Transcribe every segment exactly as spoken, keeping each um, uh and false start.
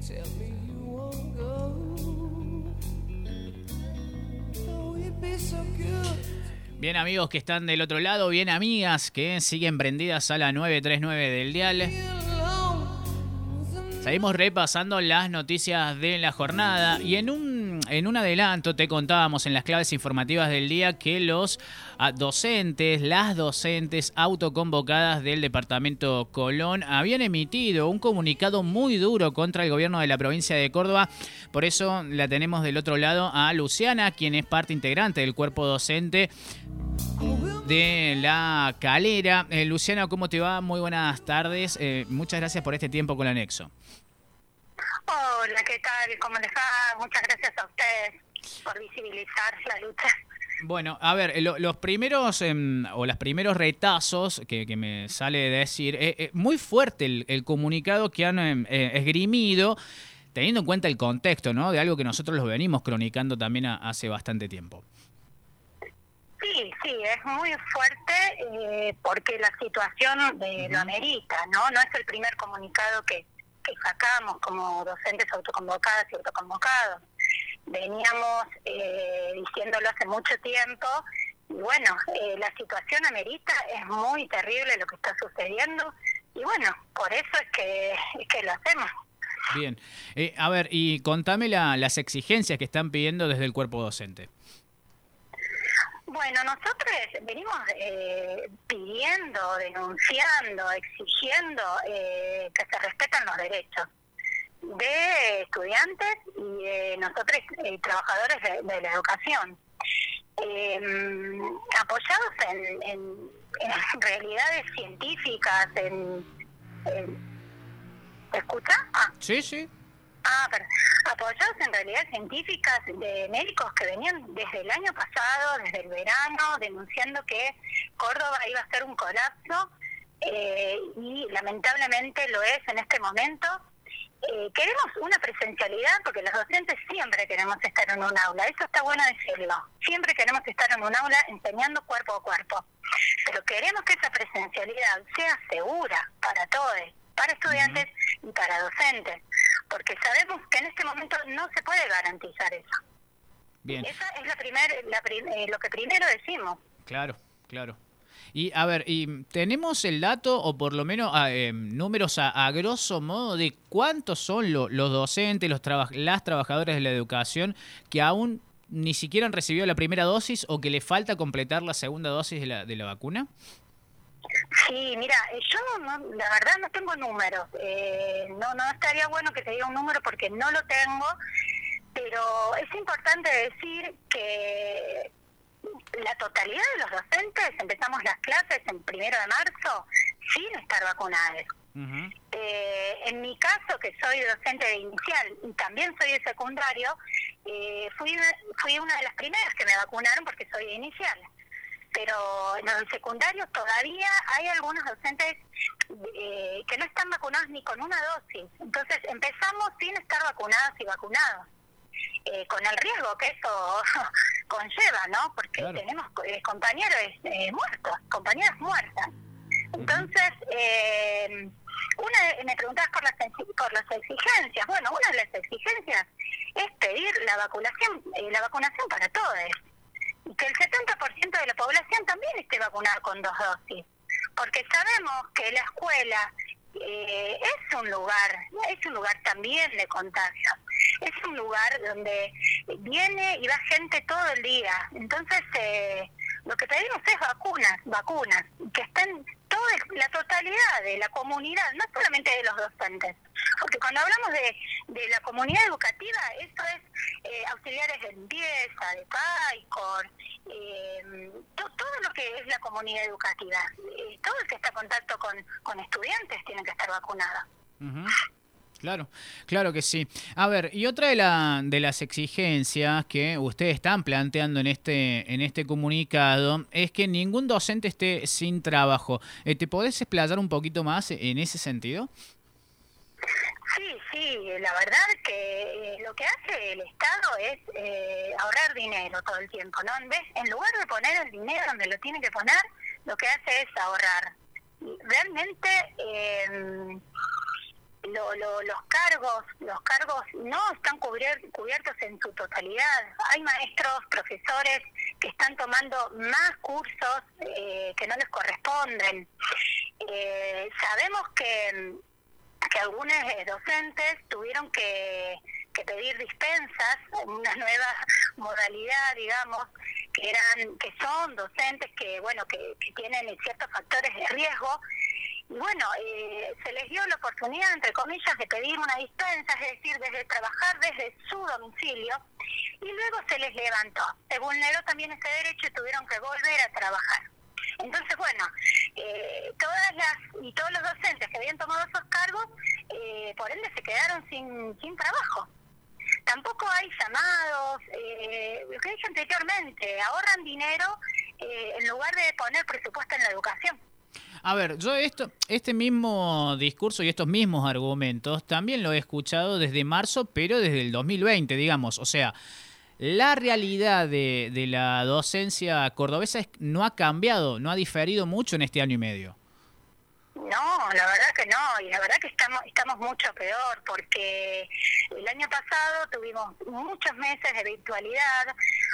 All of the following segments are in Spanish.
Bien, amigos que están del otro lado, bien, amigas que siguen prendidas a la nueve treinta y nueve del dial. Seguimos repasando las noticias de la jornada y en un, en un adelanto te contábamos en las claves informativas del día que los docentes, las docentes autoconvocadas del departamento Colón habían emitido un comunicado muy duro contra el gobierno de la provincia de Córdoba. Por eso la tenemos del otro lado a Luciana, quien es parte integrante del cuerpo docente de La Calera. Eh, Luciana, ¿cómo te va? Muy buenas tardes. Eh, muchas gracias por este tiempo con Anexo. Hola, ¿qué tal? ¿Cómo les va? Muchas gracias a ustedes por visibilizar la lucha. Bueno, a ver, lo, los primeros eh, o los primeros retazos que, que me sale de decir, eh, eh, muy fuerte el, el comunicado que han eh, esgrimido, teniendo en cuenta el contexto, ¿no? De algo que nosotros los venimos cronicando también a, hace bastante tiempo. Sí, sí, es muy fuerte eh, porque la situación eh, uh-huh. lo amerita, ¿no? No es el primer comunicado que que sacamos como docentes autoconvocadas y autoconvocados. Veníamos eh, diciéndolo hace mucho tiempo y bueno, eh, la situación amerita, es muy terrible lo que está sucediendo y bueno, por eso es que, es que lo hacemos. Bien, eh, a ver, y contame la, las exigencias que están pidiendo desde el cuerpo docente. Bueno, nosotros venimos eh, pidiendo, denunciando, exigiendo eh, que se respetan los derechos de estudiantes y de nosotros eh, trabajadores de, de la educación, eh, apoyados en, en, en realidades científicas, en, en ¿se escucha? Ah. Sí, sí. Ah, pero apoyados en realidades científicas de médicos que venían desde el año pasado, desde el verano, denunciando que Córdoba iba a ser un colapso eh, y lamentablemente lo es en este momento. Eh, queremos una presencialidad porque los docentes siempre queremos estar en un aula, eso está bueno decirlo, siempre queremos estar en un aula enseñando cuerpo a cuerpo, pero queremos que esa presencialidad sea segura para todos, para estudiantes y para docentes, porque sabemos que en este momento no se puede garantizar eso. Bien. Esa es la primer, la prim, eh, lo que primero decimos. Claro, claro. Y a ver, y tenemos el dato, o por lo menos eh, números a, a grosso modo, de cuántos son lo, los docentes, los traba, las trabajadoras de la educación que aún ni siquiera han recibido la primera dosis o que le falta completar la segunda dosis de la, de la vacuna. Sí, mira, yo no, la verdad no tengo números, eh, no no estaría bueno que te diga un número porque no lo tengo, pero es importante decir que la totalidad de los docentes empezamos las clases en primero de marzo sin estar vacunados. Uh-huh. Eh, en mi caso, que soy docente de inicial y también soy de secundario, eh, fui, fui una de las primeras que me vacunaron porque soy de inicial. Pero en los secundarios todavía hay algunos docentes eh, que no están vacunados ni con una dosis. Entonces empezamos sin estar vacunados y vacunados, eh, con el riesgo que eso conlleva, ¿no? Porque claro, tenemos eh, compañeros eh, muertos, compañeras muertas. Entonces, eh, una me preguntabas por las, por las exigencias. Bueno, una de las exigencias es pedir la vacunación, eh, la vacunación para todos. Y que el setenta por ciento de la población también esté vacunada con dos dosis, porque sabemos que la escuela eh, es un lugar, es un lugar también de contagio, es un lugar donde viene y va gente todo el día, entonces eh, lo que pedimos es vacunas, vacunas, que estén toda la totalidad de la comunidad, no solamente de los docentes, porque cuando hablamos de, de la comunidad educativa, eso es eh, auxiliares de limpieza, de PAICOR, eh, to, todo lo que es la comunidad educativa, eh, todo el que está en contacto con, con estudiantes tiene que estar vacunado. Uh-huh. Claro, claro que sí. A ver, y otra de, la, de las exigencias que ustedes están planteando en este en este comunicado es que ningún docente esté sin trabajo. Eh, ¿Te podés explayar un poquito más en ese sentido? Sí, sí, la verdad que eh, lo que hace el Estado es eh, ahorrar dinero todo el tiempo, ¿no? En vez, en lugar de poner el dinero donde lo tiene que poner, lo que hace es ahorrar. Realmente... Eh, lo, lo, los cargos, los cargos no están cubier, cubiertos en su totalidad. Hay maestros, profesores que están tomando más cursos eh, que no les corresponden. Eh, sabemos que, que algunos docentes tuvieron que, que pedir dispensas, una nueva modalidad, digamos, que eran, que son docentes que, bueno, que, que tienen ciertos factores de riesgo. Y bueno, eh, se les dio la oportunidad, entre comillas, de pedir una dispensa, es decir, desde trabajar desde su domicilio, y luego se les levantó. Se vulneró también ese derecho y tuvieron que volver a trabajar. Entonces, bueno, eh, todas las y todos los docentes que habían tomado esos cargos, eh, por ende se quedaron sin, sin trabajo. Tampoco hay llamados, eh, lo que dije anteriormente, ahorran dinero eh, en lugar de poner presupuesto en la educación. A ver, yo esto, este mismo discurso y estos mismos argumentos también lo he escuchado desde marzo, pero desde el dos mil veinte, digamos. O sea, la realidad de, de la docencia cordobesa es, no ha cambiado, no ha diferido mucho en este año y medio. No, la verdad que no, y la verdad que estamos estamos mucho peor, porque el año pasado tuvimos muchos meses de virtualidad,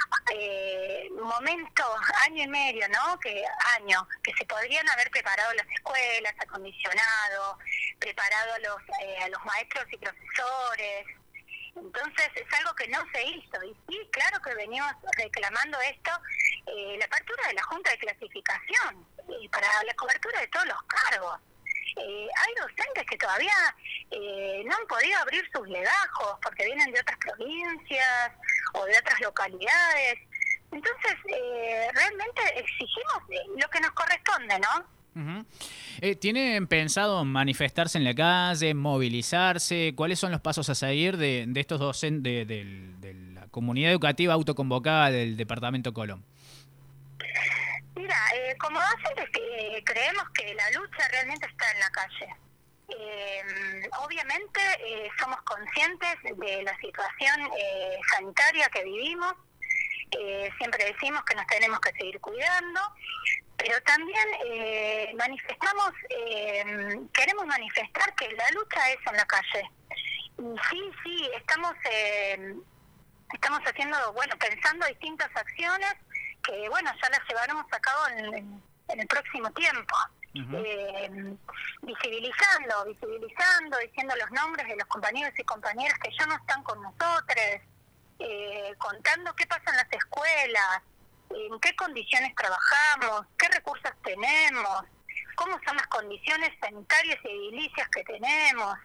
eh, momentos, año y medio, ¿no? Que año, que se podrían haber preparado las escuelas, acondicionado, preparado a los, eh, a los maestros y profesores. Entonces es algo que no se hizo, y sí, claro que venimos reclamando esto, eh, la apertura de la Junta de Clasificación, eh, para la cobertura de todos los cargos. Eh, hay docentes que todavía eh, no han podido abrir sus legajos porque vienen de otras provincias o de otras localidades. Entonces, eh, realmente exigimos lo que nos corresponde, ¿no? Uh-huh. Eh, ¿Tienen pensado manifestarse en la calle, movilizarse? ¿Cuáles son los pasos a seguir de, de estos docentes, de, de, de la comunidad educativa autoconvocada del Departamento Colón? Mira, eh, como docentes eh, creemos que la lucha realmente está en la calle. Eh, obviamente eh, somos conscientes de la situación eh, sanitaria que vivimos. Eh, siempre decimos que nos tenemos que seguir cuidando, pero también eh, manifestamos, eh, queremos manifestar que la lucha es en la calle. Y sí, sí, estamos eh, estamos haciendo, bueno, pensando distintas acciones que, bueno, ya las llevaremos a cabo en, en, en el próximo tiempo. Uh-huh. eh, visibilizando, visibilizando, diciendo los nombres de los compañeros y compañeras que ya no están con nosotros, eh, contando qué pasa en las escuelas, en qué condiciones trabajamos, qué recursos tenemos, cómo son las condiciones sanitarias y edilicias que tenemos.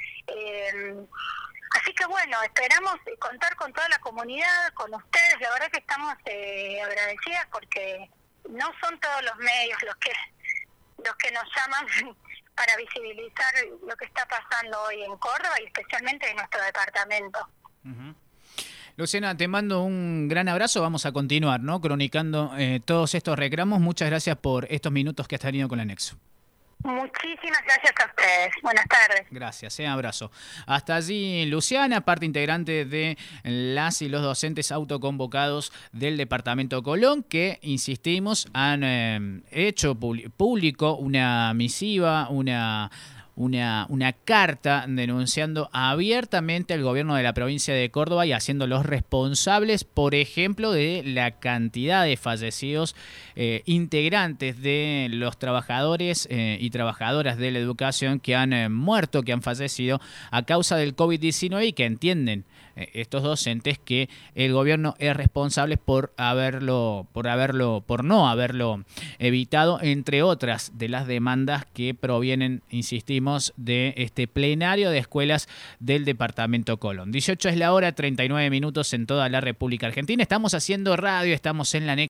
Eh, así que bueno, esperamos contar con toda la comunidad, con ustedes. La verdad que estamos eh, agradecidas porque no son todos los medios los que los que nos llaman para visibilizar lo que está pasando hoy en Córdoba y especialmente en nuestro departamento. Uh-huh. Luciana, te mando un gran abrazo. Vamos a continuar, ¿no? Cronicando eh, todos estos reclamos. Muchas gracias por estos minutos que has tenido con la Nexo. Muchísimas gracias a ustedes. Buenas tardes. Gracias, eh, abrazo. Hasta allí Luciana, parte integrante de las y los docentes autoconvocados del Departamento Colón, que, insistimos, han eh, hecho público una misiva, una... Una, una carta denunciando abiertamente al gobierno de la provincia de Córdoba y haciéndolos responsables, por ejemplo, de la cantidad de fallecidos eh, integrantes de los trabajadores eh, y trabajadoras de la educación que han eh, muerto, que han fallecido a causa del COVID diecinueve y que entienden eh, estos docentes que el gobierno es responsable por haberlo, por haberlo, por no haberlo evitado, entre otras de las demandas que provienen, insistimos, de este plenario de escuelas del Departamento Colón. dieciocho es la hora, treinta y nueve minutos en toda la República Argentina. Estamos haciendo radio, estamos en la Nexo.